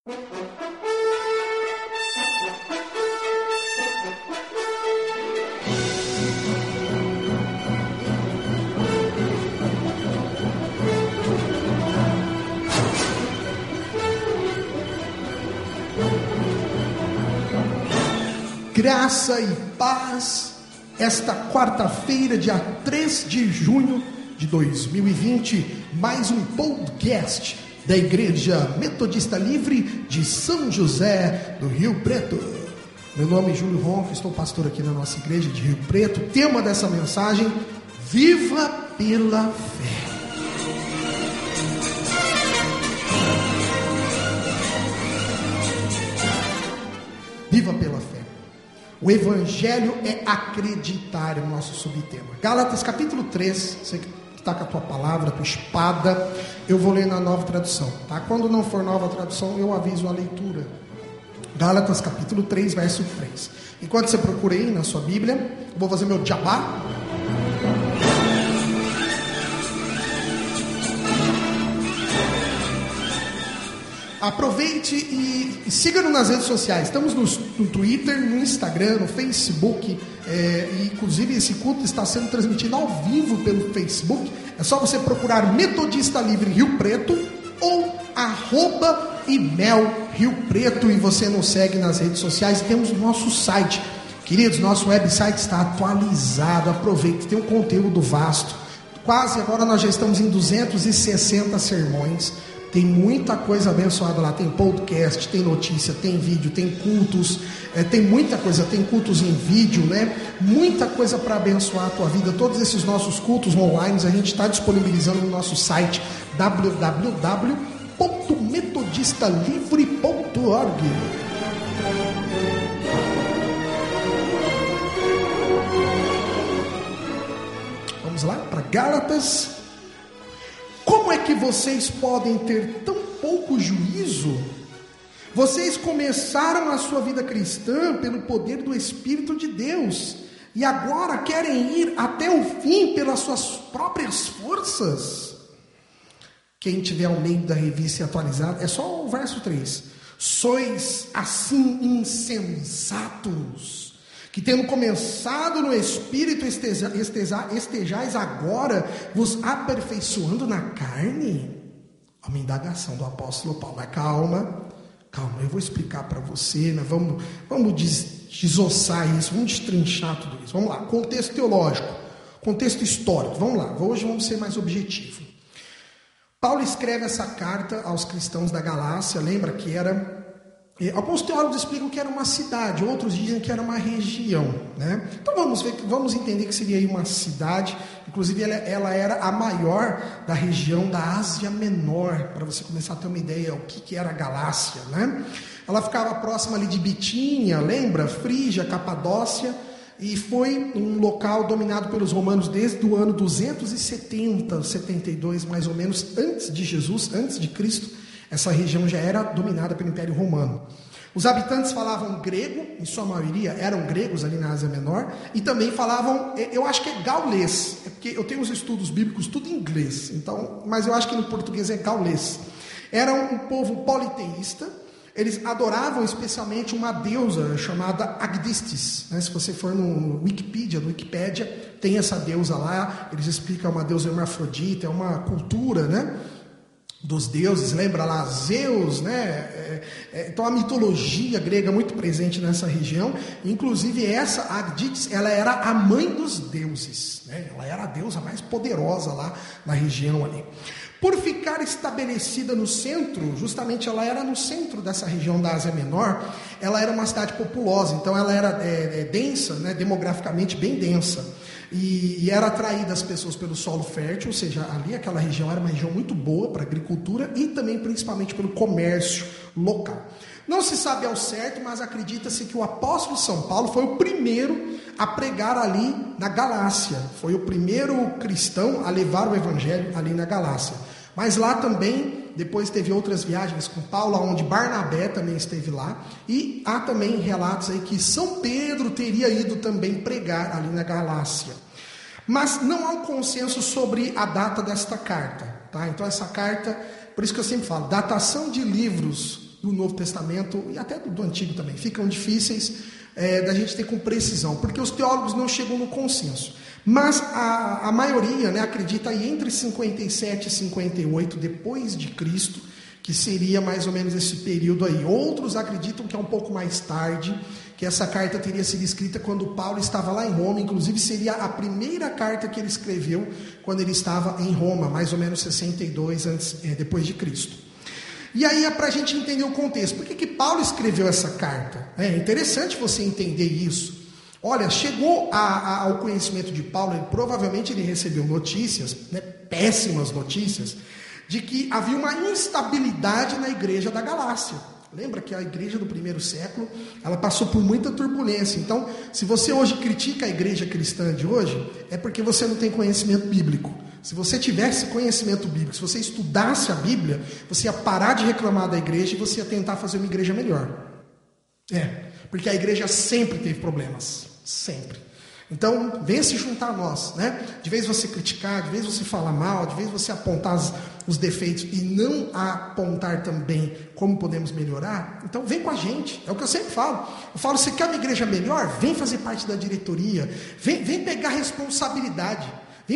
Graça e paz, esta quarta-feira, dia 3 de junho de 2020, mais um podcast da Igreja Metodista Livre de São José do Rio Preto. Meu nome é Júlio Ronco, estou pastor aqui na nossa igreja de Rio Preto. O tema dessa mensagem: viva pela fé. Viva pela fé. O Evangelho é acreditar, é o nosso subtema. Gálatas capítulo 3, você que está com a tua palavra, a tua espada, eu vou ler na nova tradução, tá? Quando não for nova tradução, eu aviso a leitura. Gálatas capítulo 3, verso 3. Enquanto você procura aí na sua Bíblia, eu vou fazer meu jabá. Aproveite e siga-nos nas redes sociais. Estamos no Twitter, no Instagram, no Facebook. E inclusive esse culto está sendo transmitido ao vivo pelo Facebook. É só você procurar Metodista Livre Rio Preto ou @imel Rio Preto e você nos segue nas redes sociais. Temos o nosso site. Queridos, nosso website está atualizado. Aproveite, tem um conteúdo vasto. Quase agora nós já estamos em 260 sermões. Tem muita coisa abençoada lá, tem podcast, tem notícia, tem vídeo, tem cultos, tem muita coisa, tem cultos em vídeo, né? Muita coisa para abençoar a tua vida. Todos esses nossos cultos online a gente está disponibilizando no nosso site www.metodistalivre.org. Vamos lá para Gálatas. Como é que vocês podem ter tão pouco juízo? Vocês começaram a sua vida cristã pelo poder do Espírito de Deus e agora querem ir até o fim pelas suas próprias forças? Quem tiver ao meio da revista atualizada, é só o verso 3. Sois assim insensatos, que tendo começado no Espírito, estejais agora vos aperfeiçoando na carne? Uma indagação do apóstolo Paulo. Mas calma, eu vou explicar para você, né? Vamos desossar isso, vamos destrinchar tudo isso. Vamos lá, contexto teológico, contexto histórico, vamos lá, hoje vamos ser mais objetivos. Paulo escreve essa carta aos cristãos da Galácia, lembra que era... Alguns teólogos explicam que era uma cidade, outros dizem que era uma região, né? Então vamos entender que seria aí uma cidade. Inclusive ela era a maior da região da Ásia Menor, para você começar a ter uma ideia o que era a Galácia, né? Ela ficava próxima ali de Bitínia, lembra? Frígia, Capadócia, e foi um local dominado pelos romanos desde o ano 270, 72 mais ou menos, antes de Jesus, antes de Cristo. Essa região já era dominada pelo Império Romano. Os habitantes falavam grego, em sua maioria eram gregos ali na Ásia Menor, e também falavam, eu acho que é gaulês, porque eu tenho os estudos bíblicos tudo em inglês, então, mas eu acho que no português é gaulês. Era um povo politeísta, eles adoravam especialmente uma deusa chamada Agdistis, né? Se você for no Wikipédia, tem essa deusa lá, eles explicam uma deusa hermafrodita, é uma cultura, né? Dos deuses, lembra lá Zeus, né? Então a mitologia grega muito presente nessa região. Inclusive essa Agdistis, ela era a mãe dos deuses, né? Ela era a deusa mais poderosa lá na região ali. Por ficar estabelecida no centro, justamente ela era no centro dessa região da Ásia Menor, ela era uma cidade populosa, então ela era densa, né? Demograficamente bem densa. E era atraída as pessoas pelo solo fértil, ou seja, ali aquela região era uma região muito boa para a agricultura e também principalmente pelo comércio local. Não se sabe ao certo, mas acredita-se que o apóstolo São Paulo foi o primeiro a pregar ali na Galácia, foi o primeiro cristão a levar o evangelho ali na Galácia. Mas lá também, depois teve outras viagens com Paulo, onde Barnabé também esteve lá. E há também relatos aí que São Pedro teria ido também pregar ali na Galácia. Mas não há um consenso sobre a data desta carta, tá? Então essa carta, por isso que eu sempre falo, datação de livros do Novo Testamento e até do Antigo também ficam difíceis da gente ter com precisão, porque os teólogos não chegam no consenso. Mas a maioria, né, acredita aí entre 57 e 58 depois de Cristo, que seria mais ou menos esse período aí. Outros acreditam que é um pouco mais tarde, que essa carta teria sido escrita quando Paulo estava lá em Roma, inclusive seria a primeira carta que ele escreveu quando ele estava em Roma, mais ou menos 62 depois de Cristo. E aí é para a gente entender o contexto. Por que Paulo escreveu essa carta? É interessante você entender isso. Olha, chegou ao conhecimento de Paulo, provavelmente ele recebeu notícias, né, péssimas notícias, de que havia uma instabilidade na igreja da Galácia. Lembra que a igreja do primeiro século, ela passou por muita turbulência. Então, se você hoje critica a igreja cristã de hoje, é porque você não tem conhecimento bíblico. Se você tivesse conhecimento bíblico, se você estudasse a Bíblia, você ia parar de reclamar da igreja e você ia tentar fazer uma igreja melhor. Porque a igreja sempre teve problemas. Sempre. Então, venha se juntar a nós, né? De vez você criticar, de vez você falar mal, de vez você apontar os defeitos e não apontar também como podemos melhorar, então vem com a gente. É o que eu sempre falo. Eu falo, você quer uma igreja melhor? Vem fazer parte da diretoria. Vem pegar responsabilidade.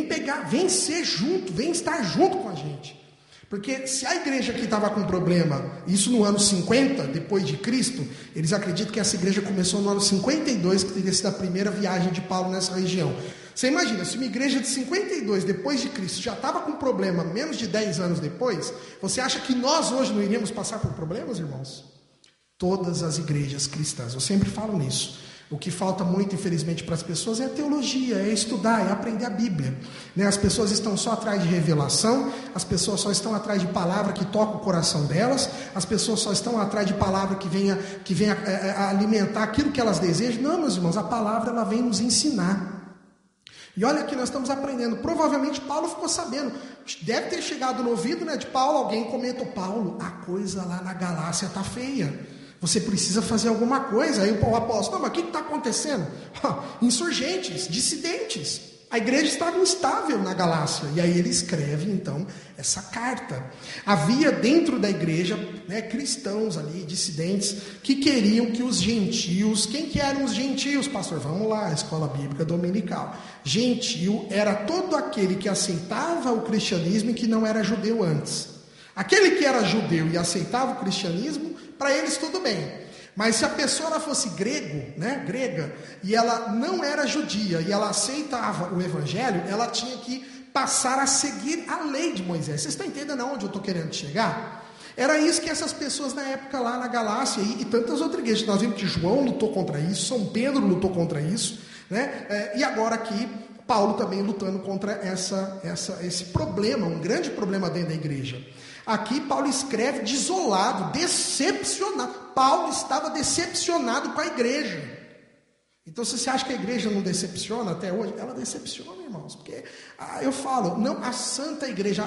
Vem ser junto, vem estar junto com a gente. Porque se a igreja aqui estava com problema, isso no ano 50, depois de Cristo, eles acreditam que essa igreja começou no ano 52, que teria sido a primeira viagem de Paulo nessa região. Você imagina, se uma igreja de 52, depois de Cristo, já estava com problema menos de 10 anos depois, você acha que nós hoje não iríamos passar por problemas, irmãos? Todas as igrejas cristãs, eu sempre falo nisso. O que falta muito, infelizmente, para as pessoas é a teologia, é estudar, é aprender a Bíblia. Né? As pessoas estão só atrás de revelação, as pessoas só estão atrás de palavra que toca o coração delas, as pessoas só estão atrás de palavra que venha alimentar aquilo que elas desejam. Não, meus irmãos, a palavra ela vem nos ensinar. E olha que nós estamos aprendendo. Provavelmente Paulo ficou sabendo. Deve ter chegado no ouvido, né, de Paulo, alguém comentou: Paulo, a coisa lá na Galácia está feia. Você precisa fazer alguma coisa. Aí o apóstolo: não, mas o que está acontecendo? Insurgentes, dissidentes. A igreja estava instável na Galácia. E aí ele escreve, então, essa carta. Havia dentro da igreja, né, cristãos ali, dissidentes, que queriam que os gentios... Quem que eram os gentios, pastor? Vamos lá, escola bíblica dominical. Gentil era todo aquele que aceitava o cristianismo e que não era judeu antes. Aquele que era judeu e aceitava o cristianismo, para eles tudo bem. Mas se a pessoa ela fosse grega, e ela não era judia, e ela aceitava o evangelho, ela tinha que passar a seguir a lei de Moisés. Vocês estão entendendo aonde eu estou querendo chegar? Era isso que essas pessoas na época lá na Galácia, e tantas outras igrejas, nós vimos que João lutou contra isso, São Pedro lutou contra isso, né? E agora aqui, Paulo também lutando contra esse problema, um grande problema dentro da igreja. Aqui Paulo escreve desolado, decepcionado. Paulo estava decepcionado com a igreja. Então, se você acha que a igreja não decepciona até hoje, ela decepciona, irmãos. Porque eu falo, não a santa igreja,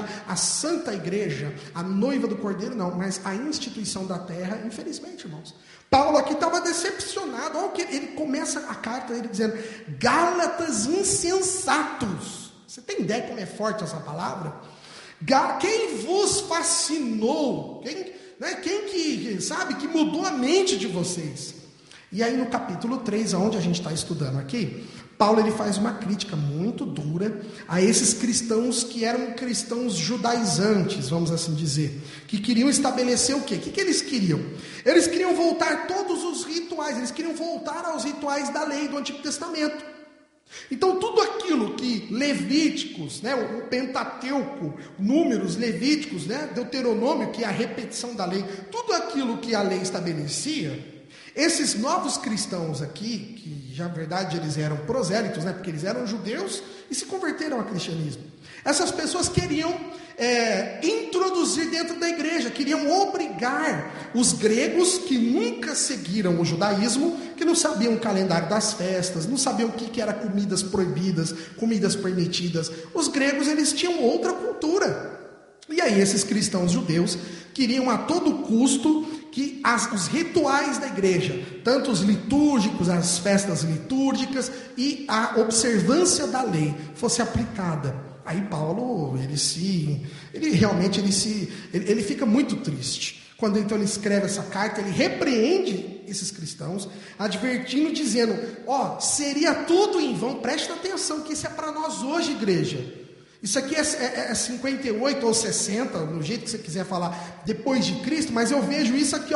a noiva do Cordeiro, não, mas a instituição da terra, infelizmente, irmãos. Paulo aqui estava decepcionado. Olha o que ele começa a carta ele dizendo: Gálatas insensatos. Você tem ideia como é forte essa palavra? Quem vos fascinou? Quem que mudou a mente de vocês? E aí no capítulo 3, onde a gente está estudando aqui, Paulo ele faz uma crítica muito dura a esses cristãos que eram cristãos judaizantes, vamos assim dizer, que queriam estabelecer o quê? O que eles queriam? Eles queriam voltar todos os rituais, eles queriam voltar aos rituais da lei do Antigo Testamento. Então tudo aquilo que Levíticos, né, o Pentateuco, Números, Levíticos, né, Deuteronômio, que é a repetição da lei, tudo aquilo que a lei estabelecia, esses novos cristãos aqui, que já na verdade eles eram prosélitos, né, porque eles eram judeus e se converteram ao cristianismo. Essas pessoas queriam introduzir dentro da igreja, queriam obrigar os gregos que nunca seguiram o judaísmo, que não sabiam o calendário das festas, não sabiam o que era comidas proibidas, comidas permitidas. Os gregos eles tinham outra cultura. E aí esses cristãos judeus queriam a todo custo que os rituais da igreja, tanto os litúrgicos, as festas litúrgicas e a observância da lei fosse aplicada. Aí Paulo, ele fica muito triste Quando então ele escreve essa carta, ele repreende esses cristãos, advertindo, dizendo, seria tudo em vão. Presta atenção que isso é para nós hoje, igreja. Isso aqui é 58 ou 60, no jeito que você quiser falar, depois de Cristo, mas eu vejo isso aqui,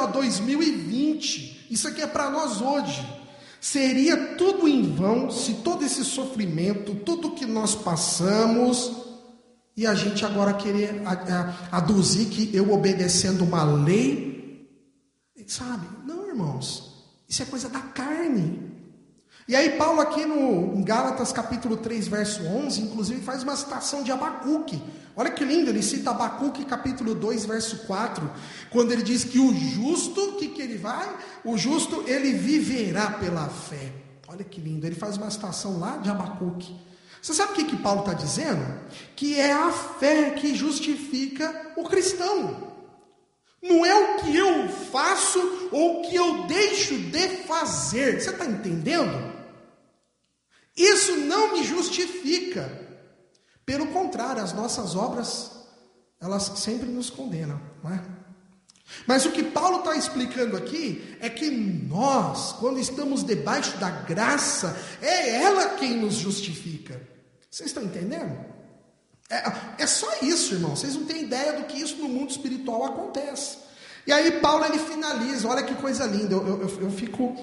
2020. Isso aqui é para nós hoje. Seria tudo em vão se todo esse sofrimento, tudo que nós passamos, e a gente agora querer aduzir que eu obedecendo uma lei, sabe? Não, irmãos, isso é coisa da carne. E aí Paulo aqui em Gálatas capítulo 3, verso 11, inclusive faz uma citação de Abacuque. Olha que lindo, ele cita Abacuque capítulo 2, verso 4, quando ele diz que o justo, o justo ele viverá pela fé. Olha que lindo, ele faz uma citação lá de Abacuque. Você sabe o que Paulo está dizendo? Que é a fé que justifica o cristão. Não é o que eu faço ou o que eu deixo de fazer. Você está entendendo? Isso não me justifica. Pelo contrário, as nossas obras, elas sempre nos condenam, não é? Mas o que Paulo está explicando aqui é que nós, quando estamos debaixo da graça, é ela quem nos justifica. Vocês estão entendendo? É só isso, irmão. Vocês não têm ideia do que isso no mundo espiritual acontece. E aí Paulo ele finaliza, olha que coisa linda, eu fico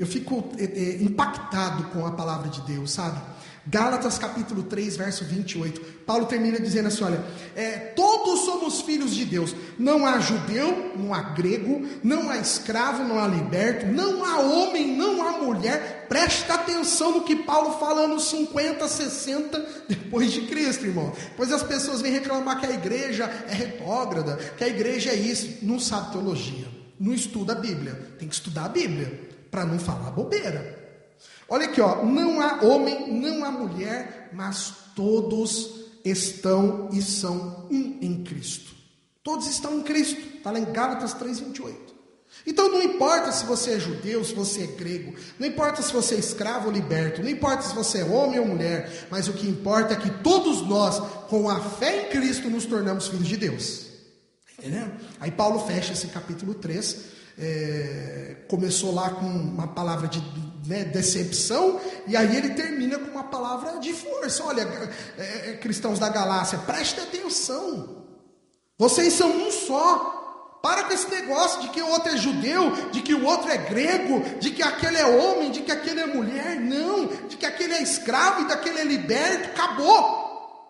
impactado com a palavra de Deus, sabe? Gálatas capítulo 3, verso 28, Paulo termina dizendo assim, olha, todos somos filhos de Deus, não há judeu, não há grego, não há escravo, não há liberto, não há homem, não há mulher. Presta atenção no que Paulo fala nos 50, 60 depois de Cristo, irmão. Pois as pessoas vêm reclamar que a igreja é retrógrada, que a igreja é isso, não sabe teologia, não estuda a Bíblia, tem que estudar a Bíblia, para não falar bobeira. Olha aqui, não há homem, não há mulher, mas todos estão e são um em Cristo. Todos estão em Cristo, está lá em Gálatas 3:28. Então não importa se você é judeu, se você é grego, não importa se você é escravo ou liberto, não importa se você é homem ou mulher, mas o que importa é que todos nós, com a fé em Cristo, nos tornamos filhos de Deus. Entendeu? Aí Paulo fecha esse capítulo 3, começou lá com uma palavra de decepção, e aí ele termina com uma palavra de força. Olha, cristãos da Galácia, prestem atenção, vocês são um só. Para com esse negócio de que o outro é judeu, de que o outro é grego, de que aquele é homem, de que aquele é mulher. Não, de que aquele é escravo e daquele é liberto. Acabou.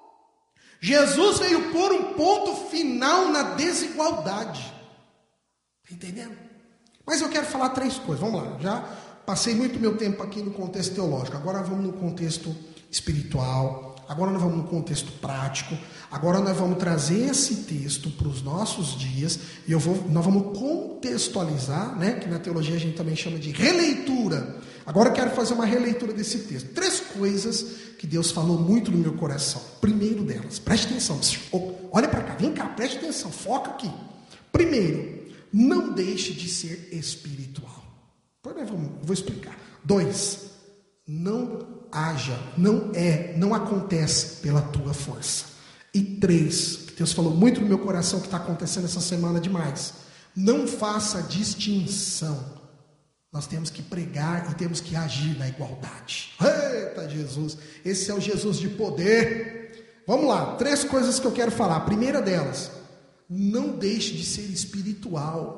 Jesus veio pôr um ponto final na desigualdade. Está entendendo? Mas eu quero falar 3 coisas. Vamos lá, já passei muito meu tempo aqui no contexto teológico. Agora vamos no contexto espiritual. Agora nós vamos no contexto prático. Agora nós vamos trazer esse texto para os nossos dias. E nós vamos contextualizar, né? Que na teologia a gente também chama de releitura. Agora eu quero fazer uma releitura desse texto. 3 coisas que Deus falou muito no meu coração. Primeiro delas, preste atenção. Olha para cá, vem cá, preste atenção, foca aqui. Primeiro, não deixe de ser espiritual. Vou explicar. 2, não haja, não acontece pela tua força. E 3, que Deus falou muito no meu coração que está acontecendo essa semana demais. Não faça distinção. Nós temos que pregar e temos que agir na igualdade. Eita Jesus, esse é o Jesus de poder. Vamos lá, 3 coisas que eu quero falar. A primeira delas, não deixe de ser espiritual.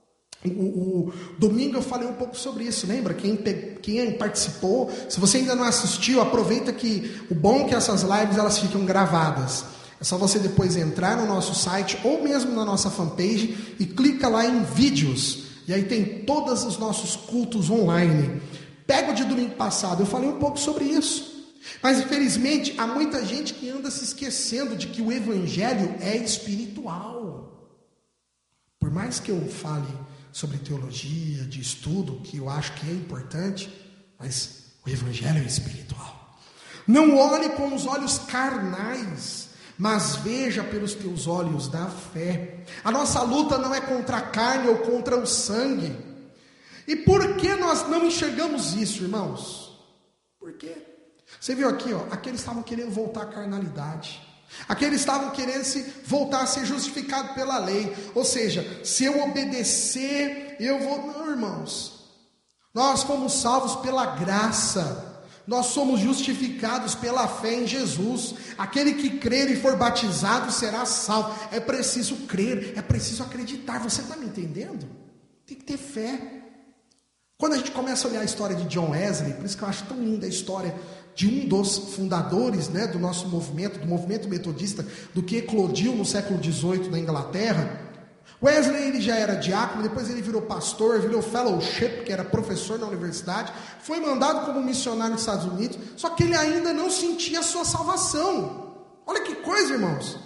O domingo eu falei um pouco sobre isso, lembra? Quem participou, se você ainda não assistiu, aproveita que o bom é que essas lives elas ficam gravadas. É só você depois entrar no nosso site ou mesmo na nossa fanpage e clica lá em vídeos. E aí tem todos os nossos cultos online. Pega o de domingo passado, eu falei um pouco sobre isso. Mas infelizmente há muita gente que anda se esquecendo de que o evangelho é espiritual. Por mais que eu fale sobre teologia, de estudo, que eu acho que é importante, mas o evangelho é espiritual. Não olhe com os olhos carnais, mas veja pelos teus olhos da fé. A nossa luta não é contra a carne ou contra o sangue. E por que nós não enxergamos isso, irmãos? Por quê? Você viu aqui, aqueles estavam querendo voltar à carnalidade. Aqueles estavam querendo se voltar a ser justificado pela lei. Ou seja, se eu obedecer, eu vou... Não, irmãos. Nós fomos salvos pela graça. Nós somos justificados pela fé em Jesus. Aquele que crer e for batizado será salvo. É preciso crer, é preciso acreditar. Você está me entendendo? Tem que ter fé. Quando a gente começa a olhar a história de John Wesley, por isso que eu acho tão linda a história de um dos fundadores, né, do nosso movimento, do movimento metodista, do que eclodiu no século XVIII na Inglaterra. Wesley, ele já era diácono, depois ele virou pastor, virou fellowship, que era professor na universidade, foi mandado como missionário nos Estados Unidos, só que ele ainda não sentia a sua salvação. Olha que coisa, irmãos.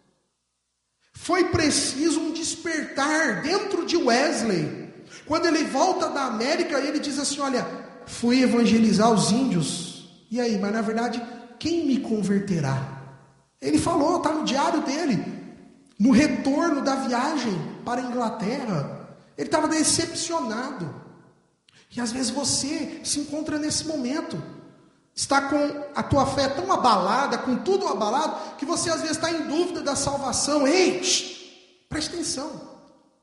Foi preciso um despertar dentro de Wesley. Quando ele volta da América, ele diz assim, olha, fui evangelizar os índios. E aí, mas na verdade, quem me converterá? Ele falou, está no diário dele. No retorno da viagem para a Inglaterra, ele estava decepcionado. E às vezes você se encontra nesse momento. Está com a tua fé tão abalada, com tudo abalado, que você às vezes está em dúvida da salvação. Ei, preste atenção.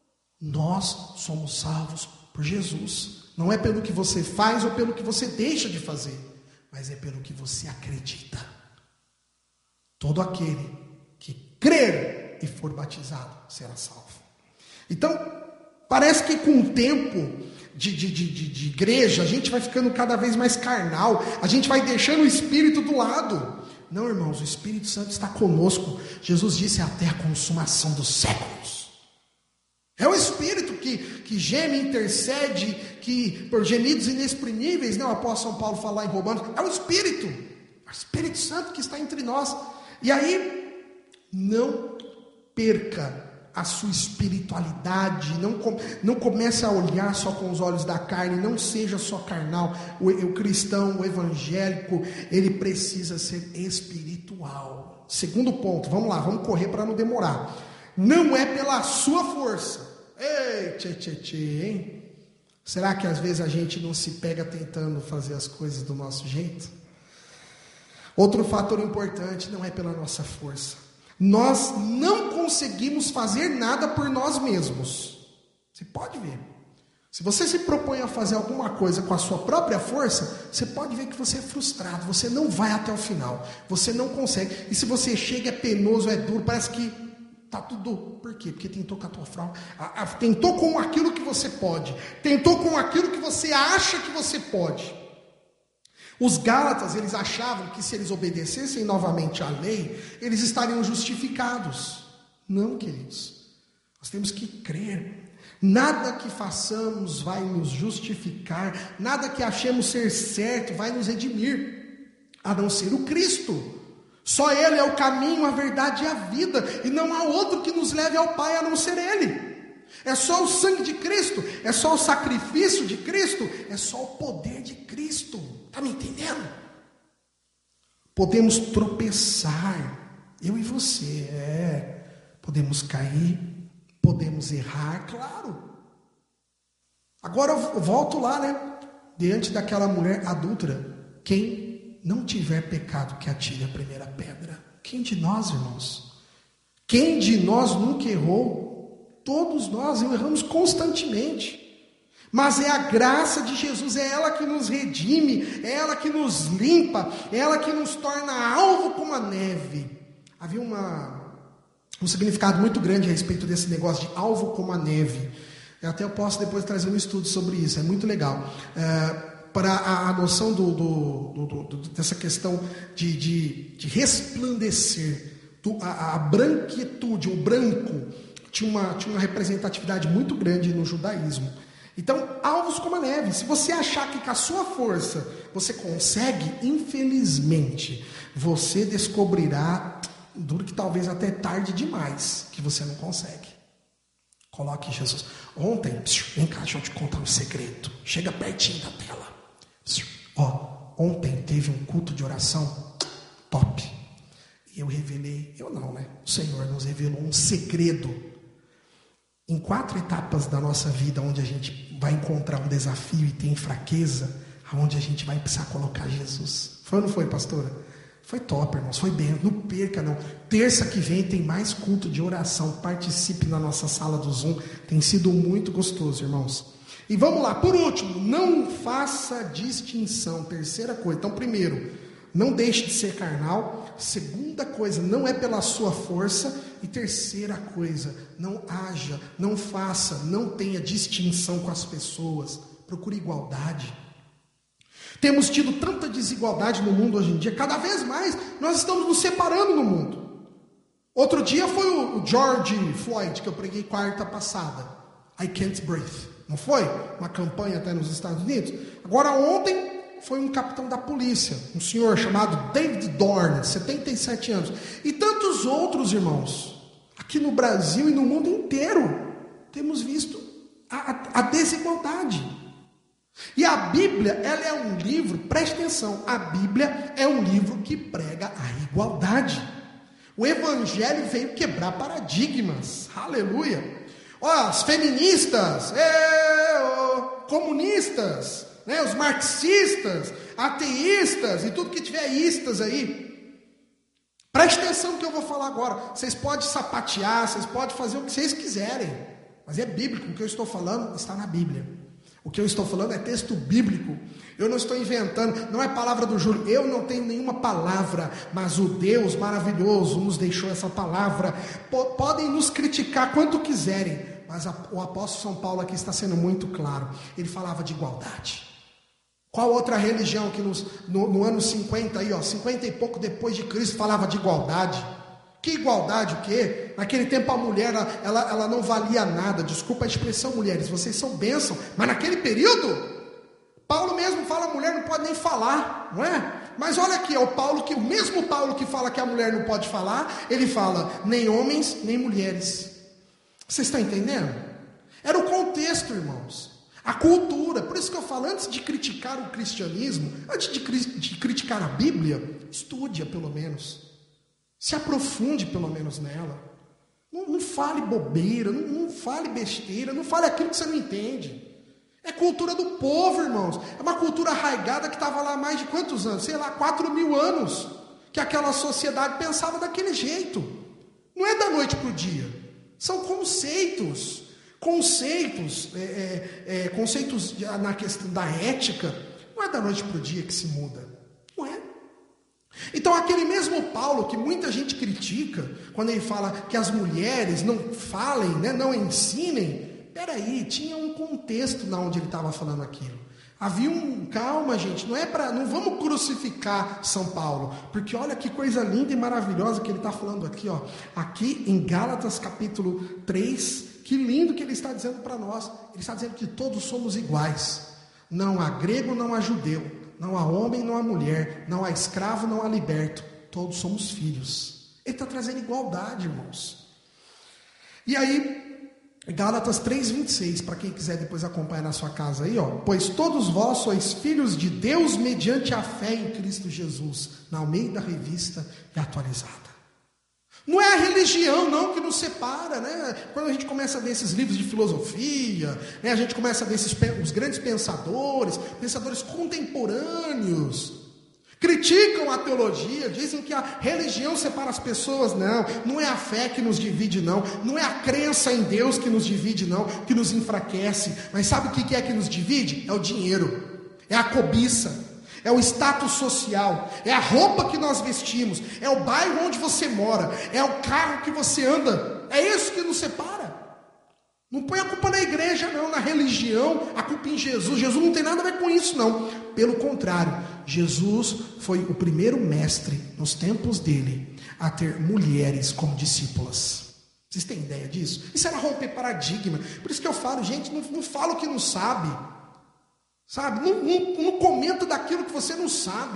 Nós somos salvos por Jesus. Não é pelo que você faz ou pelo que você deixa de fazer, mas é pelo que você acredita. Todo aquele que crer e for batizado será salvo. Então, parece que com o tempo de igreja, a gente vai ficando cada vez mais carnal, a gente vai deixando o Espírito do lado. Não, irmãos, o Espírito Santo está conosco. Jesus disse até a consumação dos séculos. É o Espírito que geme, intercede, que por gemidos inexprimíveis, né, o apóstolo São Paulo fala em Romanos, é o Espírito Santo que está entre nós. E aí, não perca a sua espiritualidade, não comece a olhar só com os olhos da carne, não seja só carnal. O cristão, o evangélico, ele precisa ser espiritual. Segundo ponto, vamos lá, vamos correr para não demorar. Não é pela sua força. Ei, hein? Será que às vezes a gente não se pega tentando fazer as coisas do nosso jeito? Outro fator importante, não é pela nossa força. Nós não conseguimos fazer nada por nós mesmos. Você pode ver. Se você se propõe a fazer alguma coisa com a sua própria força, você pode ver que você é frustrado, você não vai até o final, você não consegue. E se você chega, é penoso, é duro, parece que está tudo... Por quê? Porque tentou com a tua fralda, tentou com aquilo que você pode, tentou com aquilo que você acha que você pode. Os Gálatas, eles achavam que se eles obedecessem novamente à lei, eles estariam justificados. Não, queridos. Nós temos que crer. Nada que façamos vai nos justificar, nada que achemos ser certo vai nos redimir, a não ser o Cristo. Só Ele é o caminho, a verdade e a vida, e não há outro que nos leve ao Pai a não ser Ele. É só o sangue de Cristo, é só o sacrifício de Cristo, é só o poder de Cristo. Está me entendendo? Podemos tropeçar, eu e você, podemos cair, podemos errar, claro. Agora eu volto lá, né? Diante daquela mulher adúltera, quem não tiver pecado que atire a primeira pedra. Quem de nós, irmãos? Quem de nós nunca errou? Todos nós erramos constantemente. Mas é a graça de Jesus, é ela que nos redime, é ela que nos limpa, é ela que nos torna alvo como a neve. Havia um significado muito grande a respeito desse negócio de alvo como a neve. Eu posso depois trazer um estudo sobre isso, é muito legal. Para a noção dessa questão de resplandecer, a branquitude, o branco, tinha uma representatividade muito grande no judaísmo. Então, alvos como a neve. Se você achar que com a sua força você consegue, infelizmente, você descobrirá, duro que talvez até tarde demais, que você não consegue. Coloque Jesus. Ontem, vem cá, deixa eu te contar um segredo. Chega pertinho da tela. Ontem teve um culto de oração top. E eu revelei, o Senhor nos revelou um segredo. Em 4 etapas da nossa vida, onde a gente vai encontrar um desafio e tem fraqueza, onde a gente vai precisar colocar Jesus. Foi ou não foi, pastora? Foi top, irmãos, foi bem, não perca não. Terça que vem tem mais culto de oração, participe na nossa sala do Zoom, tem sido muito gostoso, irmãos. E vamos lá, por último, não faça distinção, terceira coisa. Então, primeiro, não deixe de ser carnal. Segunda coisa, não é pela sua força. E terceira coisa, não haja, não faça, não tenha distinção com as pessoas. Procure igualdade. Temos tido tanta desigualdade no mundo hoje em dia, cada vez mais nós estamos nos separando no mundo. Outro dia foi o George Floyd, que eu preguei quarta passada. I can't breathe. Não foi? Uma campanha até nos Estados Unidos. Agora ontem foi um capitão da polícia, um senhor chamado David Dorn, 77 anos. E tantos outros, irmãos, aqui no Brasil e no mundo inteiro, temos visto a desigualdade. E a Bíblia, ela é um livro, preste atenção, a Bíblia é um livro que prega a igualdade. O Evangelho veio quebrar paradigmas, aleluia. Ó, as feministas, comunistas, né, os marxistas, ateístas e tudo que tiver istas aí. Preste atenção no que eu vou falar agora. Vocês podem sapatear, vocês podem fazer o que vocês quiserem, mas é bíblico, o que eu estou falando está na Bíblia. O que eu estou falando é texto bíblico. Eu não estou inventando, não é palavra do Júlio. Eu não tenho nenhuma palavra, mas o Deus maravilhoso nos deixou essa palavra. Podem nos criticar quanto quiserem, mas o apóstolo São Paulo aqui está sendo muito claro. Ele falava de igualdade. Qual outra religião que no ano 50, aí, 50 e pouco depois de Cristo, falava de igualdade? Que igualdade o quê? Naquele tempo a mulher, ela não valia nada. Desculpa a expressão, mulheres, vocês são bênção. Mas naquele período, Paulo mesmo fala, a mulher não pode nem falar, não é? Mas olha aqui, o mesmo Paulo que fala que a mulher não pode falar, ele fala, nem homens, nem mulheres. Vocês estão entendendo? Era o contexto, irmãos. A cultura. Por isso que eu falo, antes de criticar o cristianismo, antes de criticar a Bíblia, estude-a pelo menos. Se aprofunde pelo menos nela. Não fale bobeira, não fale besteira, não fale aquilo que você não entende. É cultura do povo, irmãos. É uma cultura arraigada que estava lá há mais de quantos anos? Sei lá, 4.000 anos. Que aquela sociedade pensava daquele jeito. Não é da noite para o dia. São conceitos. Conceitos na questão da ética. Não é da noite para o dia que se muda. Não é. Então aquele mesmo Paulo que muita gente critica, quando ele fala que as mulheres não falem, né, não ensinem, peraí, tinha um contexto na onde ele estava falando aquilo. Havia calma, gente, não vamos crucificar São Paulo, porque olha que coisa linda e maravilhosa que ele está falando aqui, aqui em Gálatas capítulo 3, que lindo que ele está dizendo para nós. Ele está dizendo que todos somos iguais, não há grego, não há judeu, não há homem, não há mulher, não há escravo, não há liberto. Todos somos filhos. Ele está trazendo igualdade, irmãos. E aí, Gálatas 3,26, para quem quiser depois acompanhar na sua casa aí, pois todos vós sois filhos de Deus mediante a fé em Cristo Jesus, na Almeida Revista e Atualizada. Não é a religião não que nos separa, né? Quando a gente começa a ver esses livros de filosofia, né? A gente começa a ver os grandes pensadores contemporâneos, criticam a teologia, dizem que a religião separa as pessoas. Não é a fé que nos divide, não é a crença em Deus que nos divide, não, que nos enfraquece. Mas sabe o que é que nos divide? É o dinheiro, é a cobiça, é o status social, é a roupa que nós vestimos, é o bairro onde você mora, é o carro que você anda. É isso que nos separa. Não põe a culpa na igreja não, na religião, a culpa em Jesus. Jesus não tem nada a ver com isso não. Pelo contrário, Jesus foi o primeiro mestre nos tempos dele a ter mulheres como discípulas. Vocês têm ideia disso? Isso era romper paradigma. Por isso que eu falo, gente, não fala o que não sabe. Sabe? Não comenta daquilo que você não sabe.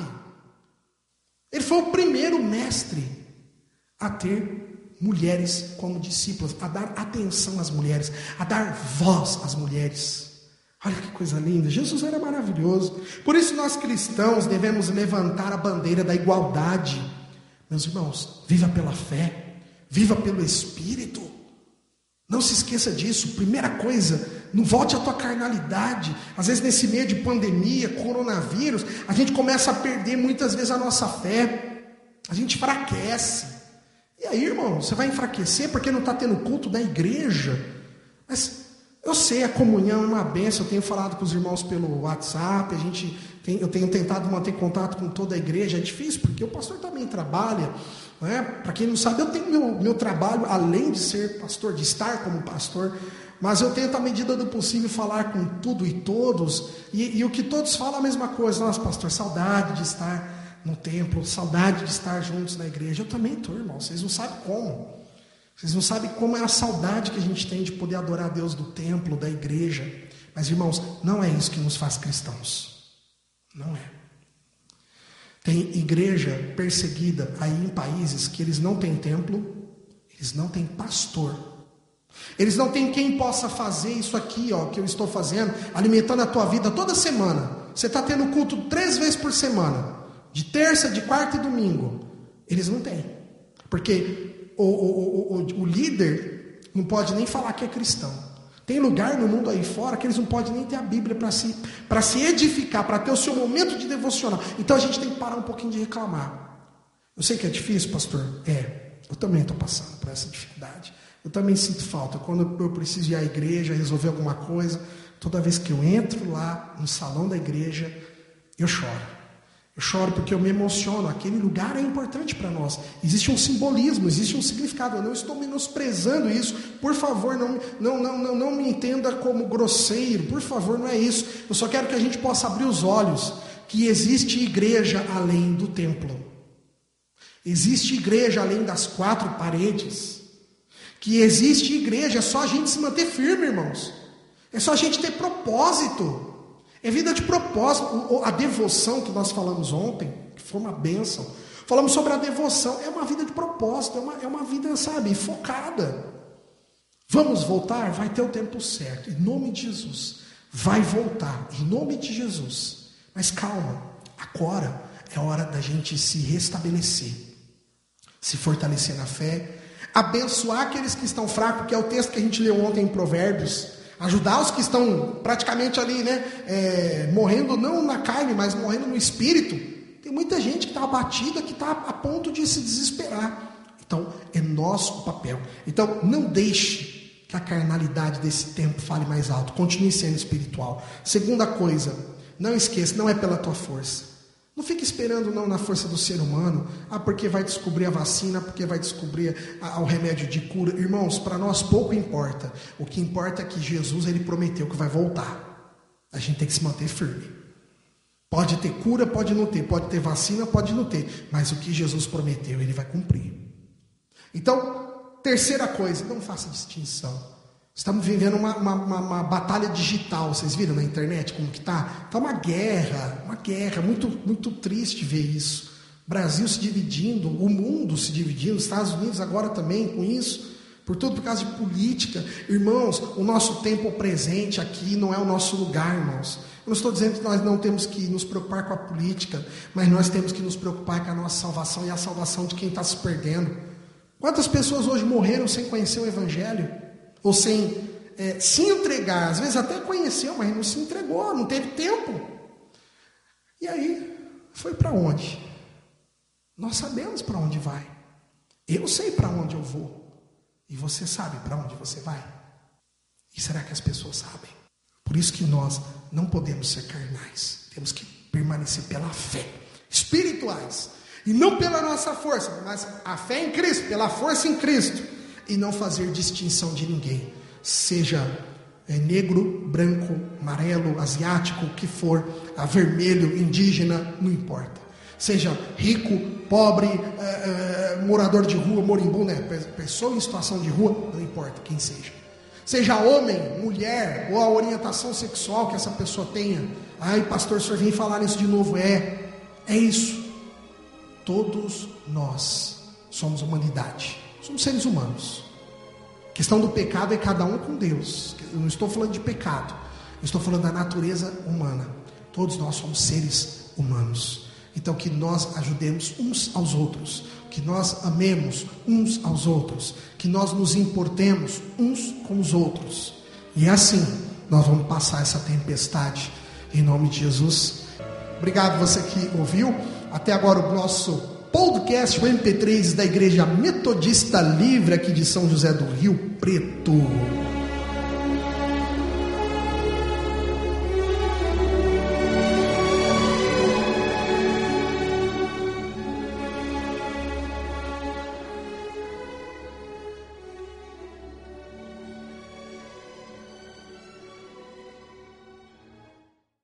Ele foi o primeiro mestre a ter mulheres como discípulas, a dar atenção às mulheres, a dar voz às mulheres. Olha que coisa linda. Jesus era maravilhoso. Por isso nós cristãos devemos levantar a bandeira da igualdade. Meus irmãos, viva pela fé, viva pelo Espírito. Não se esqueça disso. Primeira coisa, não volte à tua carnalidade. Às vezes nesse meio de pandemia, coronavírus, a gente começa a perder muitas vezes a nossa fé. A gente enfraquece. E aí, irmão, você vai enfraquecer porque não está tendo culto da igreja? Mas eu sei, a comunhão é uma bênção. Eu tenho falado com os irmãos pelo WhatsApp. Eu tenho tentado manter contato com toda a igreja. É difícil porque o pastor também trabalha. Né? Para quem não sabe, eu tenho meu trabalho, além de ser pastor, de estar como pastor. Mas eu tento, à medida do possível, falar com tudo e todos. E o que todos falam é a mesma coisa. Nossa, pastor, saudade de estar no templo, saudade de estar juntos na igreja. Eu também estou, irmão. Vocês não sabem como. Vocês não sabem como é a saudade que a gente tem de poder adorar a Deus do templo, da igreja. Mas, irmãos, não é isso que nos faz cristãos. Não é. Tem igreja perseguida aí em países que eles não têm templo, eles não têm pastor. Eles não têm quem possa fazer isso aqui, ó, que eu estou fazendo, alimentando a tua vida toda semana. Você está tendo culto 3 vezes por semana. De terça, de quarta e domingo. Eles não têm. Porque o líder não pode nem falar que é cristão. Tem lugar no mundo aí fora que eles não podem nem ter a Bíblia para se edificar, para ter o seu momento de devocional. Então a gente tem que parar um pouquinho de reclamar. Eu sei que é difícil, pastor. Eu também estou passando por essa dificuldade. Eu também sinto falta. Quando eu preciso ir à igreja, resolver alguma coisa, toda vez que eu entro lá no salão da igreja, eu choro. Eu choro porque eu me emociono. Aquele lugar é importante para nós. Existe um simbolismo, existe um significado. Eu não estou menosprezando isso. Por favor, não me entenda como grosseiro. Por favor, não é isso. Eu só quero que a gente possa abrir os olhos que existe igreja além do templo. Existe igreja além das 4 paredes. Que existe igreja, é só a gente se manter firme, irmãos. É só a gente ter propósito. É vida de propósito. A devoção que nós falamos ontem, que foi uma bênção. Falamos sobre a devoção. É uma vida de propósito. É uma vida, sabe, focada. Vamos voltar? Vai ter o tempo certo. Em nome de Jesus. Vai voltar. Em nome de Jesus. Mas calma. Agora é hora da gente se restabelecer. Se fortalecer na fé. Abençoar aqueles que estão fracos, que é o texto que a gente leu ontem em Provérbios. Ajudar os que estão praticamente ali, né? Morrendo não na carne, mas morrendo no espírito. Tem muita gente que está abatida, que está a ponto de se desesperar. Então, é nosso papel. Então, não deixe que a carnalidade desse tempo fale mais alto. Continue sendo espiritual. Segunda coisa, não esqueça, não é pela tua força. Não fique esperando não na força do ser humano. Porque vai descobrir a vacina, porque vai descobrir o remédio de cura. Irmãos, para nós pouco importa. O que importa é que Jesus, ele prometeu que vai voltar. A gente tem que se manter firme. Pode ter cura, pode não ter. Pode ter vacina, pode não ter. Mas o que Jesus prometeu, ele vai cumprir. Então, terceira coisa, não faça distinção. Estamos vivendo uma batalha digital. Vocês viram na internet como que está? Está uma guerra, muito, muito triste ver isso. O Brasil se dividindo, o mundo se dividindo, os Estados Unidos agora também com isso, por tudo por causa de política. Irmãos, o nosso tempo presente aqui não é o nosso lugar, irmãos. Eu não estou dizendo que nós não temos que nos preocupar com a política, mas nós temos que nos preocupar com a nossa salvação e a salvação de quem está se perdendo. Quantas pessoas hoje morreram sem conhecer o Evangelho? Ou sem se entregar, às vezes até conheceu, mas não se entregou, não teve tempo. E aí, foi para onde? Nós sabemos para onde vai. Eu sei para onde eu vou. E você sabe para onde você vai? E será que as pessoas sabem? Por isso que nós não podemos ser carnais. Temos que permanecer pela fé. Espirituais. E não pela nossa força, mas a fé em Cristo, pela força em Cristo. E não fazer distinção de ninguém. Seja negro, branco, amarelo, asiático, o que for, vermelho, indígena, não importa. Seja rico, pobre, morador de rua, moribundo, pessoa em situação de rua, não importa quem seja. Seja homem, mulher, ou a orientação sexual que essa pessoa tenha. Ai, pastor, o senhor vem falar isso de novo. É isso. Todos nós somos humanidade. Somos seres humanos. A questão do pecado é cada um com Deus. Eu não estou falando de pecado. Eu estou falando da natureza humana. Todos nós somos seres humanos. Então que nós ajudemos uns aos outros. Que nós amemos uns aos outros. Que nós nos importemos uns com os outros. E assim nós vamos passar essa tempestade. Em nome de Jesus. Obrigado você que ouviu. Até agora o nosso podcast, o MP3 da Igreja Metodista Livre aqui de São José do Rio Preto.